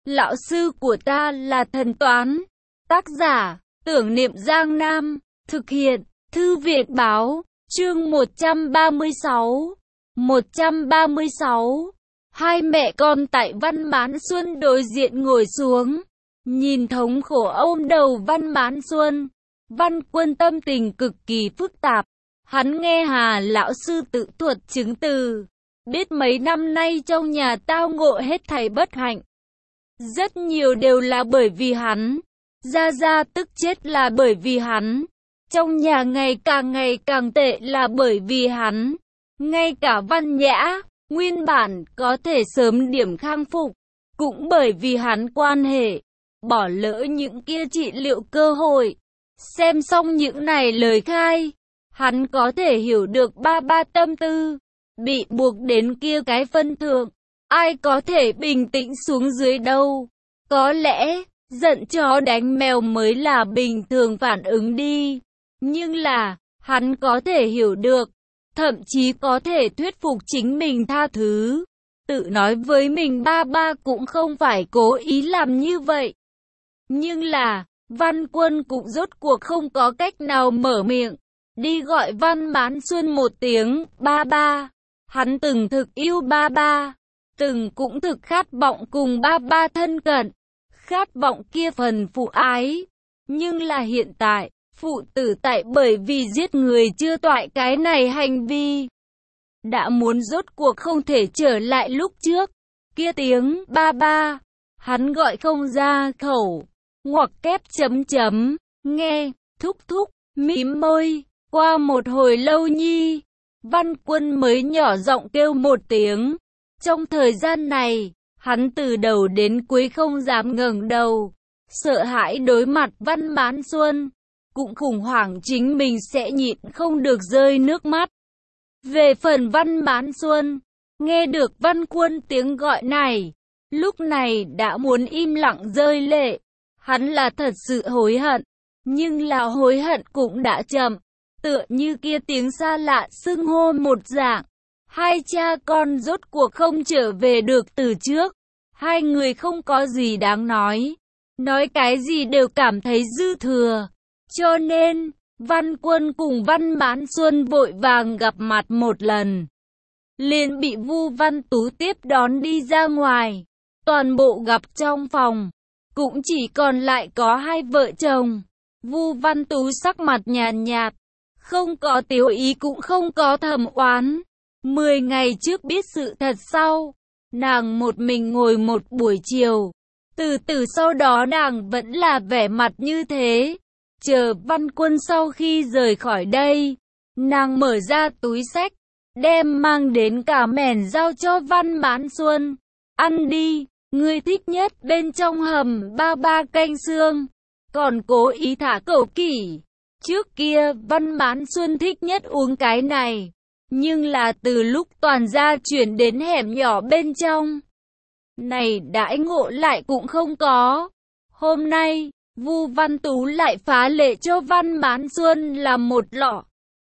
Lão sư của ta là thần toán. Tác giả, Tưởng Niệm Giang Nam. Thực hiện, Thư viện Báo. Chương 136. 136. Hai mẹ con tại Văn Mãn Xuân đối diện ngồi xuống, nhìn thống khổ ôm đầu Văn Mãn Xuân. Văn Quân tâm tình cực kỳ phức tạp. Hắn nghe Hà lão sư tự thuật chứng từ, biết mấy năm nay trong nhà tao ngộ hết thảy bất hạnh. Rất nhiều đều là bởi vì hắn. Gia Gia tức chết là bởi vì hắn. Trong nhà ngày càng tệ là bởi vì hắn. Ngay cả Văn Nhã, nguyên bản có thể sớm điểm khang phục, cũng bởi vì hắn quan hệ, bỏ lỡ những kia trị liệu cơ hội. Xem xong những này lời khai, hắn có thể hiểu được ba tâm tư. Bị buộc đến kia cái phân thượng, ai có thể bình tĩnh xuống dưới đâu. Có lẽ, giận chó đánh mèo mới là bình thường phản ứng đi. Nhưng là, hắn có thể hiểu được, thậm chí có thể thuyết phục chính mình tha thứ. Tự nói với mình ba cũng không phải cố ý làm như vậy. Nhưng là, Văn Quân cũng rốt cuộc không có cách nào mở miệng, đi gọi Văn Mãn Xuân một tiếng, ba. Hắn từng thực yêu ba, từng cũng thực khát vọng cùng ba thân cận, khát vọng kia phần phụ ái. Nhưng là hiện tại, phụ tử tại bởi vì giết người chưa toại cái này hành vi, đã muốn rốt cuộc không thể trở lại lúc trước. Kia tiếng ba, hắn gọi không ra khẩu, ngoặc kép chấm, nghe, thúc, mím môi. Qua một hồi lâu nhi, Văn Quân mới nhỏ giọng kêu một tiếng. Trong thời gian này, hắn từ đầu đến cuối không dám ngẩng đầu, sợ hãi đối mặt Văn Mãn Xuân, cũng khủng hoảng chính mình sẽ nhịn không được rơi nước mắt. Về phần Văn Mãn Xuân, nghe được Văn Quân tiếng gọi này, lúc này đã muốn im lặng rơi lệ. Hắn là thật sự hối hận, nhưng là hối hận cũng đã chậm, tựa như kia tiếng xa lạ xưng hô một dạng. Hai cha con rốt cuộc không trở về được từ trước, hai người không có gì đáng nói cái gì đều cảm thấy dư thừa. Cho nên, Văn Quân cùng Văn Mãn Xuân vội vàng gặp mặt một lần, liền bị Vu Văn Tú tiếp đón đi ra ngoài. Toàn bộ gặp trong phòng, cũng chỉ còn lại có hai vợ chồng. Vu Văn Tú sắc mặt nhàn nhạt, không có tiếu ý cũng không có thầm oán. 10 ngày trước biết sự thật sau, nàng một mình ngồi một buổi chiều. Từ sau đó nàng vẫn là vẻ mặt như thế. Chờ Văn Quân sau khi rời khỏi đây, nàng mở ra túi xách, đem mang đến cả mẻn giao cho Văn Mãn Xuân. Ăn đi, ngươi thích nhất bên trong hầm ba canh xương. Còn cố ý thả cẩu kỷ. Trước kia Văn Mãn Xuân thích nhất uống cái này, nhưng là từ lúc toàn gia chuyển đến hẻm nhỏ bên trong, này đãi ngộ lại cũng không có. Hôm nay, Vu Văn Tú lại phá lệ cho Văn Mãn Xuân làm một lọ.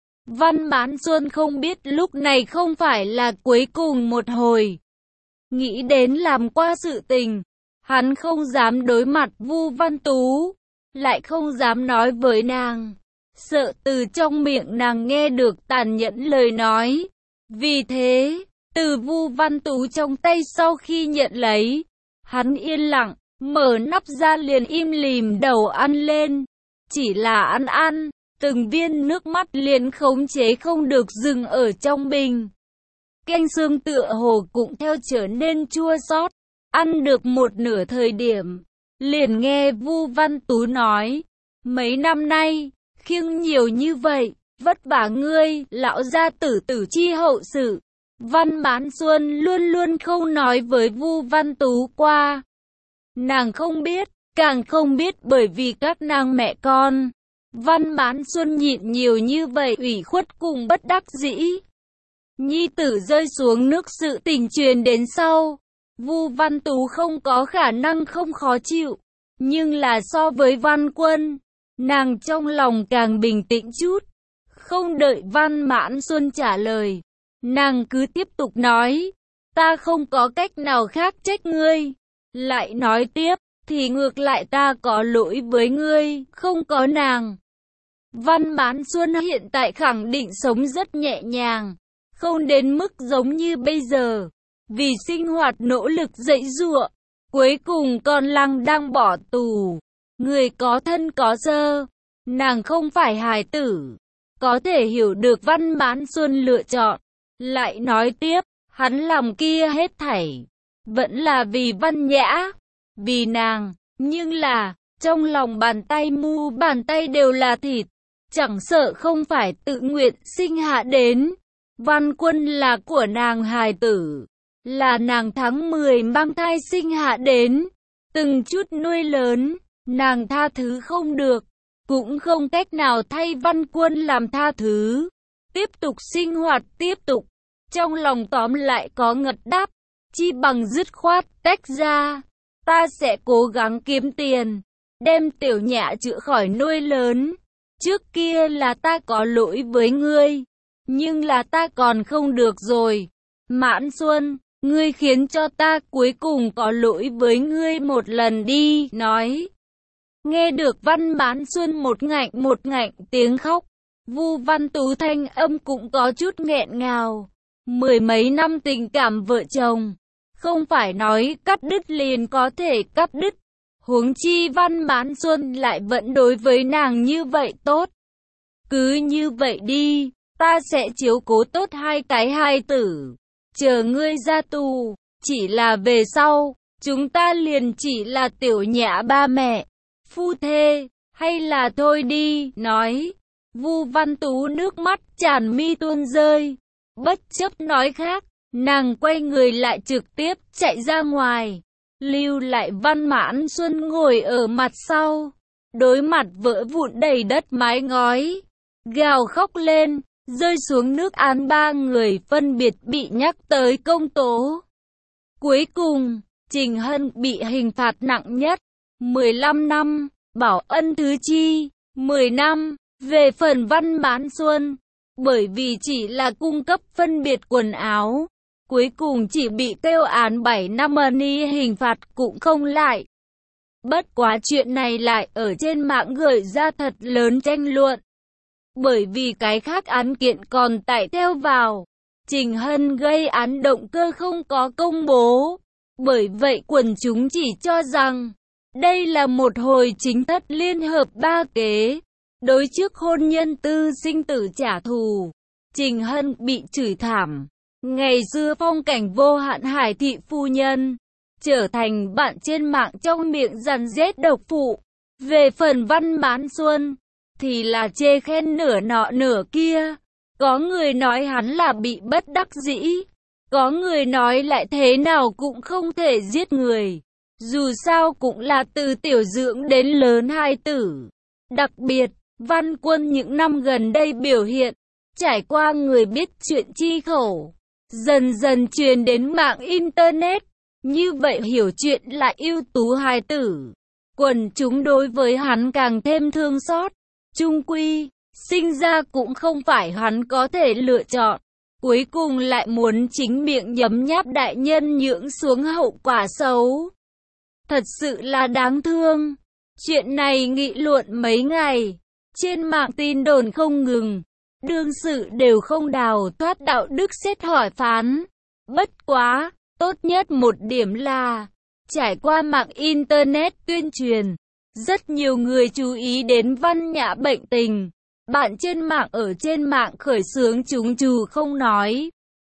Văn Mãn Xuân không biết lúc này không phải là cuối cùng một hồi. Nghĩ đến làm qua sự tình, hắn không dám đối mặt Vu Văn Tú, lại không dám nói với nàng, sợ từ trong miệng nàng nghe được tàn nhẫn lời nói. Vì thế, từ Vu Văn Tú trong tay sau khi nhận lấy, hắn yên lặng, mở nắp ra liền im lìm đầu ăn lên. Chỉ là ăn, từng viên nước mắt liền khống chế không được dừng ở trong bình. Canh xương tựa hồ cũng theo trở nên chua xót. Ăn được một nửa thời điểm, liền nghe Vu Văn Tú nói, mấy năm nay, khiêng nhiều như vậy, vất vả ngươi, lão gia tử chi hậu sự. Văn Mãn Xuân luôn luôn không nói với Vu Văn Tú qua. Nàng không biết, càng không biết bởi vì các nàng mẹ con. Văn Mãn Xuân nhịn nhiều như vậy ủy khuất cùng bất đắc dĩ. Nhi tử rơi xuống nước sự tình truyền đến sau, Vu Văn Tú không có khả năng không khó chịu. Nhưng là so với Văn Quân, nàng trong lòng càng bình tĩnh chút. Không đợi Văn Mãn Xuân trả lời, nàng cứ tiếp tục nói, ta không có cách nào khác trách ngươi. Lại nói tiếp, thì ngược lại ta có lỗi với ngươi, không có nàng. Văn Mãn Xuân hiện tại khẳng định sống rất nhẹ nhàng, không đến mức giống như bây giờ. Vì sinh hoạt nỗ lực dãy giụa, cuối cùng con Lăng đang bỏ tù. Người có thân có dơ, nàng không phải hài tử, có thể hiểu được Văn Mãn Xuân lựa chọn. Lại nói tiếp, hắn làm kia hết thảy, vẫn là vì Văn Nhã, vì nàng, nhưng là, trong lòng bàn tay mu bàn tay đều là thịt, chẳng sợ không phải tự nguyện sinh hạ đến. Văn Quân là của nàng hài tử, là nàng tháng 10 mang thai sinh hạ đến, từng chút nuôi lớn, nàng tha thứ không được, cũng không cách nào thay Văn Quân làm tha thứ. Tiếp tục sinh hoạt tiếp tục, trong lòng tóm lại có ngật đáp, chi bằng dứt khoát tách ra. Ta sẽ cố gắng kiếm tiền, đem Tiểu Nhã chữa khỏi nuôi lớn. Trước kia là ta có lỗi với ngươi, nhưng là ta còn không được rồi. Mãn Xuân, ngươi khiến cho ta cuối cùng có lỗi với ngươi một lần đi, nói. Nghe được Văn Mãn Xuân một ngạnh tiếng khóc, Vu Văn Tú thanh âm cũng có chút nghẹn ngào. Mười mấy năm tình cảm vợ chồng, không phải nói cắt đứt liền có thể cắt đứt. Huống chi Văn Mãn Xuân lại vẫn đối với nàng như vậy tốt. Cứ như vậy đi, ta sẽ chiếu cố tốt hai cái hài tử. Chờ ngươi ra tù, chỉ là về sau, chúng ta liền chỉ là Tiểu Nhã ba mẹ, phu thê, hay là thôi đi, nói. Vu Văn Tú nước mắt tràn mi tuôn rơi. Bất chấp nói khác, nàng quay người lại trực tiếp chạy ra ngoài. Lưu lại Văn Mãn Xuân ngồi ở mặt sau, đối mặt vỡ vụn đầy đất mái ngói, gào khóc lên, rơi xuống nước án ba người phân biệt bị nhắc tới công tố. Cuối cùng, Trình Hân bị hình phạt nặng nhất, 15 năm, Bảo Ân thứ chi, 10 năm. Về phần Văn Mãn Xuân, bởi vì chỉ là cung cấp phân biệt quần áo, cuối cùng chỉ bị kêu án 7 năm ni hình phạt cũng không lại. Bất quá chuyện này lại ở trên mạng gợi ra thật lớn tranh luận. Bởi vì cái khác án kiện còn tại theo vào, Trình Hân gây án động cơ không có công bố. Bởi vậy quần chúng chỉ cho rằng, đây là một hồi chính thất liên hợp ba kế. Đối trước hôn nhân tư sinh tử trả thù, Trình Hân bị chửi thảm. Ngày xưa phong cảnh vô hạn Hải thị phu nhân, trở thành bạn trên mạng trong miệng dằn rét độc phụ. Về phần Văn Mãn Xuân, thì là chê khen nửa nọ nửa kia. Có người nói hắn là bị bất đắc dĩ, có người nói lại thế nào cũng không thể giết người. Dù sao cũng là từ tiểu dưỡng đến lớn hai tử. Đặc biệt, Văn Quân những năm gần đây biểu hiện, trải qua người biết chuyện chi khẩu, dần dần truyền đến mạng Internet. Như vậy hiểu chuyện lại ưu tú hài tử. Quần chúng đối với hắn càng thêm thương xót. Chung quy, sinh ra cũng không phải hắn có thể lựa chọn. Cuối cùng lại muốn chính miệng nhấm nháp đại nhân nhưỡng xuống hậu quả xấu. Thật sự là đáng thương. Chuyện này nghị luận mấy ngày. Trên mạng tin đồn không ngừng. Đương sự đều không đào thoát đạo đức xét hỏi phán. Bất quá, tốt nhất một điểm là, trải qua mạng Internet tuyên truyền, rất nhiều người chú ý đến Văn Nhã bệnh tình. Bạn trên mạng ở trên mạng khởi xướng chúng trù không nói.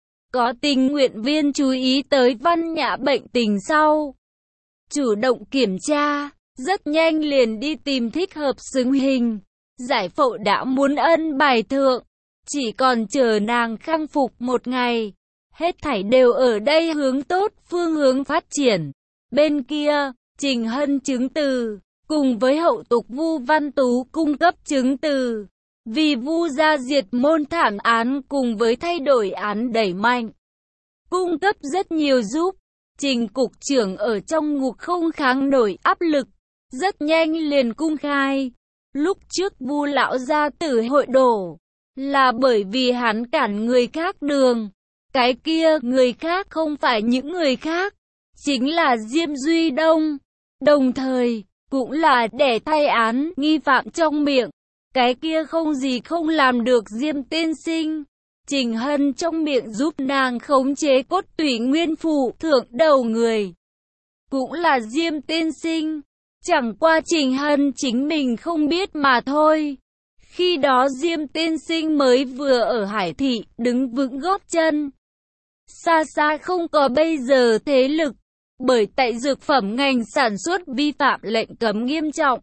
Có tình nguyện viên chú ý tới Văn Nhã bệnh tình sau, chủ động kiểm tra, rất nhanh liền đi tìm thích hợp xứng hình. Giải phẫu đã muốn ân bài thượng, chỉ còn chờ nàng khang phục một ngày. Hết thảy đều ở đây hướng tốt phương hướng phát triển. Bên kia, Trình Hân chứng từ, cùng với hậu tục Vu Văn Tú cung cấp chứng từ. Vì Vu gia diệt môn thảm án cùng với thay đổi án đẩy mạnh, cung cấp rất nhiều giúp. Trình cục trưởng ở trong ngục không kháng nổi áp lực, rất nhanh liền cung khai. Lúc trước Vu lão gia tử hội đổ, là bởi vì hắn cản người khác đường. Cái kia người khác không phải những người khác, chính là Diêm Duy Đông, đồng thời cũng là để thay án nghi phạm trong miệng. Cái kia không gì không làm được Diêm tiên sinh. Trình Hân trong miệng giúp nàng khống chế cốt tủy nguyên phụ thượng đầu người. Cũng là Diêm tiên sinh. Chẳng qua Trình Hân chính mình không biết mà thôi. Khi đó Diêm tiên sinh mới vừa ở Hải Thị đứng vững gót chân. Xa xa không có bây giờ thế lực. Bởi tại dược phẩm ngành sản xuất vi phạm lệnh cấm nghiêm trọng.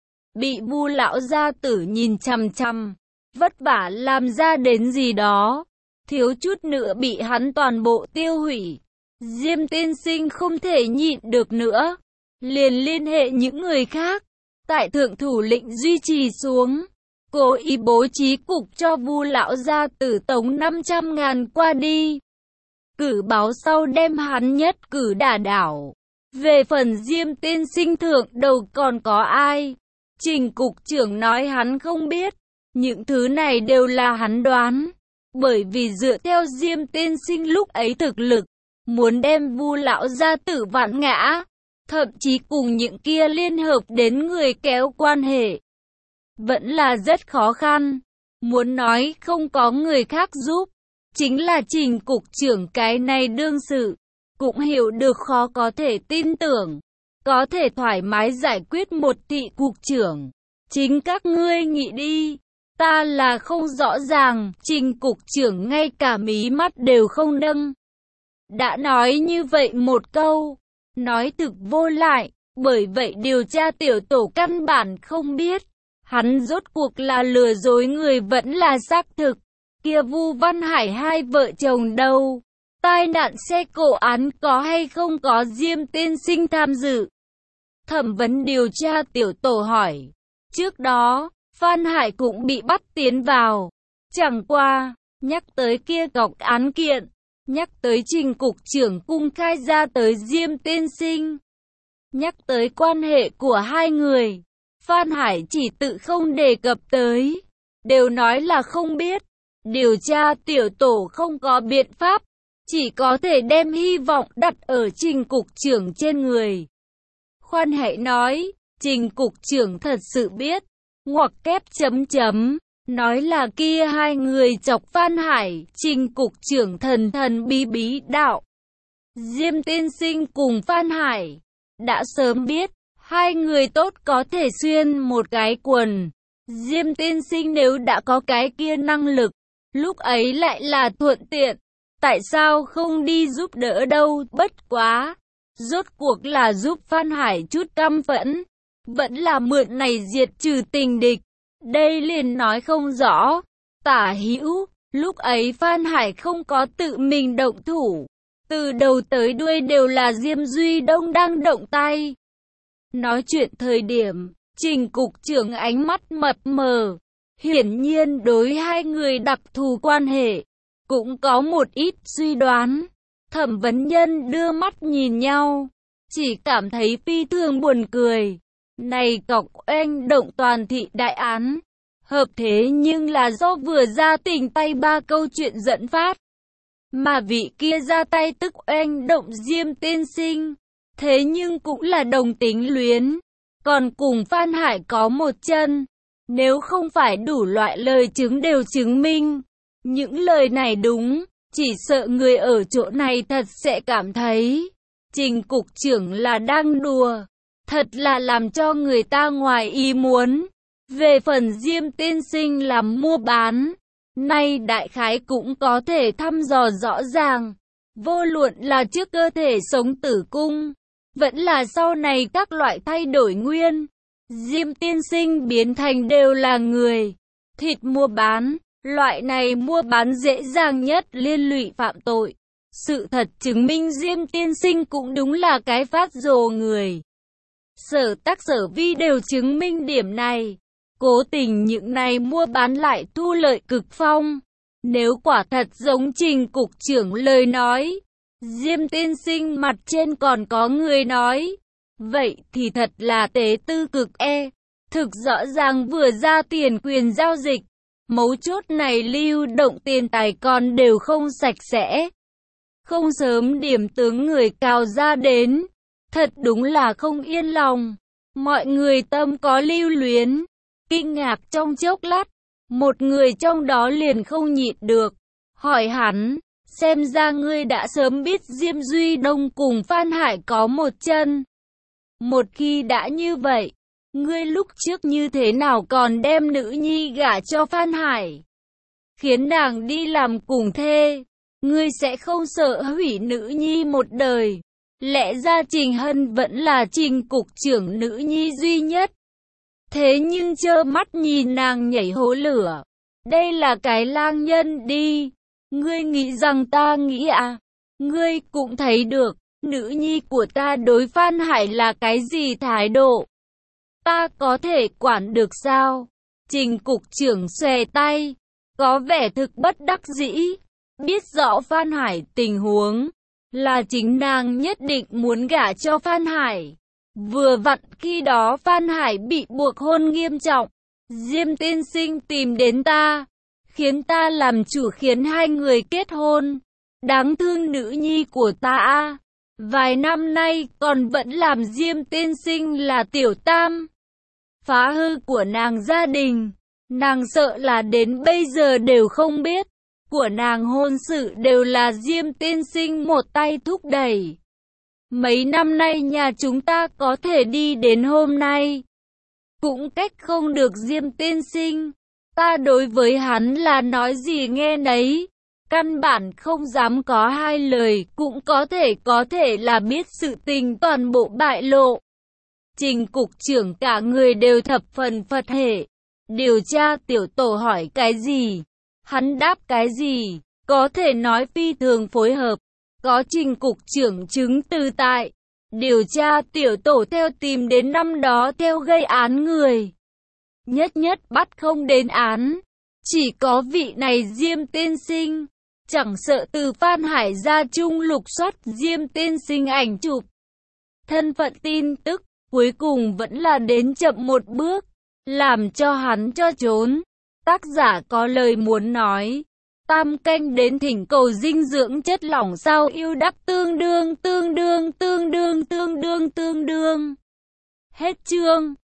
Bị Vu lão gia tử nhìn chằm chằm, vất vả làm ra đến gì đó, thiếu chút nữa bị hắn toàn bộ tiêu hủy. Diêm tiên sinh không thể nhịn được nữa, liền liên hệ những người khác, tại thượng thủ lĩnh duy trì xuống, cố ý bố trí cục cho Vu lão gia tử tống 500.000 qua đi. Cử báo sau đem hắn nhất cử đả đảo. Về phần Diêm tiên sinh thượng đầu còn có ai? Trình cục trưởng nói hắn không biết, những thứ này đều là hắn đoán, bởi vì dựa theo Diêm tiên sinh lúc ấy thực lực, muốn đem Vu lão gia tử vạn ngã, thậm chí cùng những kia liên hợp đến người kéo quan hệ, vẫn là rất khó khăn. Muốn nói không có người khác giúp, chính là Trình cục trưởng cái này đương sự, cũng hiểu được khó có thể tin tưởng. Có thể thoải mái giải quyết một thị cục trưởng. Chính các ngươi nghĩ đi. Ta là không rõ ràng. Trình cục trưởng ngay cả mí mắt đều không nâng. Đã nói như vậy một câu. Nói thực vô lại. Bởi vậy điều tra tiểu tổ căn bản không biết. Hắn rốt cuộc là lừa dối người vẫn là xác thực. Kia Vu Văn Hải hai vợ chồng đâu? Tai nạn xe cộ án có hay không có Diêm tiên sinh tham dự? Thẩm vấn điều tra tiểu tổ hỏi. Trước đó, Phan Hải cũng bị bắt tiến vào. Chẳng qua, nhắc tới kia cọc án kiện, nhắc tới Trình cục trưởng cung khai ra tới Diêm tiên sinh, nhắc tới quan hệ của hai người, Phan Hải chỉ tự không đề cập tới, đều nói là không biết. Điều tra tiểu tổ không có biện pháp, chỉ có thể đem hy vọng đặt ở Trình cục trưởng trên người. Khoan hãy nói, Trình cục trưởng thật sự biết, ngoặc kép chấm chấm, nói là kia hai người chọc Phan Hải. Trình cục trưởng thần thần bí bí đạo. Diêm tiên sinh cùng Phan Hải, đã sớm biết, hai người tốt có thể xuyên một cái quần. Diêm tiên sinh nếu đã có cái kia năng lực, lúc ấy lại là thuận tiện, tại sao không đi giúp đỡ đâu? Bất quá, rốt cuộc là giúp Phan Hải chút căm phẫn, vẫn là mượn này diệt trừ tình địch. Đây liền nói không rõ. Tả hữu, lúc ấy Phan Hải không có tự mình động thủ, từ đầu tới đuôi đều là Diêm Duy Đông đang động tay. Nói chuyện thời điểm, Trình cục trưởng ánh mắt mập mờ, hiển nhiên đối hai người đặc thù quan hệ, cũng có một ít suy đoán. Thẩm vấn nhân đưa mắt nhìn nhau, chỉ cảm thấy phi thường buồn cười. Này cọc oanh động toàn thị đại án, hợp thế nhưng là do vừa ra tình tay ba câu chuyện dẫn phát. Mà vị kia ra tay tức oanh động Diêm tiên sinh, thế nhưng cũng là đồng tính luyến, còn cùng Phan Hải có một chân. Nếu không phải đủ loại lời chứng đều chứng minh những lời này đúng, chỉ sợ người ở chỗ này thật sẽ cảm thấy Trình cục trưởng là đang đùa, thật là làm cho người ta ngoài ý muốn. Về phần Diêm tiên sinh làm mua bán, nay đại khái cũng có thể thăm dò rõ ràng, vô luận là trước cơ thể sống tử cung, vẫn là sau này các loại thay đổi nguyên, Diêm tiên sinh biến thành đều là người. Thịt mua bán, loại này mua bán dễ dàng nhất liên lụy phạm tội. Sự thật chứng minh Diêm tiên sinh cũng đúng là cái phát rồ người. Sở tác sở vi đều chứng minh điểm này. Cố tình những này mua bán lại thu lợi cực phong. Nếu quả thật giống Trình cục trưởng lời nói, Diêm tiên sinh mặt trên còn có người nói, vậy thì thật là tế tư cực thực rõ ràng vừa ra tiền quyền giao dịch, mấu chốt này lưu động tiền tài còn đều không sạch sẽ. không sớm điểm tướng người cào ra đến. Thật đúng là không yên lòng. Mọi người tâm có lưu luyến, kinh ngạc trong chốc lát. Một người trong đó liền không nhịn được, hỏi hắn, xem ra ngươi đã sớm biết Diêm Duy Đông cùng Phan Hải có một chân. Một khi đã như vậy, ngươi lúc trước như thế nào còn đem nữ nhi gả cho Phan Hải, khiến nàng đi làm cùng thê? Ngươi sẽ không sợ hủy nữ nhi một đời? Lẽ ra Trình Hân vẫn là Trình cục trưởng nữ nhi duy nhất. Thế nhưng trơ mắt nhìn nàng nhảy hố lửa. Đây là cái lang nhân đi. Ngươi nghĩ rằng ta nghĩ à? Ngươi cũng thấy được, nữ nhi của ta đối Phan Hải là cái gì thái độ? Ta có thể quản được sao? Trình cục trưởng xòe tay, có vẻ thực bất đắc dĩ. Biết rõ Phan Hải tình huống, là chính nàng nhất định muốn gả cho Phan Hải. Vừa vặn khi đó Phan Hải bị buộc hôn nghiêm trọng. Diêm tiên sinh tìm đến ta, khiến ta làm chủ khiến hai người kết hôn. Đáng thương nữ nhi của ta a. Vài năm nay còn vẫn làm Diêm tiên sinh là tiểu tam. Phá hư của nàng gia đình. Nàng sợ là đến bây giờ đều không biết. Của nàng hôn sự đều là Diêm tiên sinh một tay thúc đẩy. Mấy năm nay nhà chúng ta có thể đi đến hôm nay, cũng cách không được Diêm tiên sinh. Ta đối với hắn là nói gì nghe nấy, căn bản không dám có hai lời, cũng có thể là biết sự tình toàn bộ bại lộ. Trình cục trưởng cả người đều thập phần phật hệ. Điều tra tiểu tổ hỏi cái gì, hắn đáp cái gì, có thể nói phi thường phối hợp. Có Trình cục trưởng chứng từ tại. Điều tra tiểu tổ theo tìm đến năm đó theo gây án người. Nhất nhất bắt không đến án. Chỉ có vị này Diêm tiên sinh. Chẳng sợ từ Phan Hải ra trung lục soát Diêm tiên sinh ảnh chụp, thân phận tin tức, cuối cùng vẫn là đến chậm một bước, làm cho hắn cho trốn. Tác giả có lời muốn nói. Tam canh đến thỉnh cầu dinh dưỡng chất lỏng sao yêu đắp tương đương. Hết chương.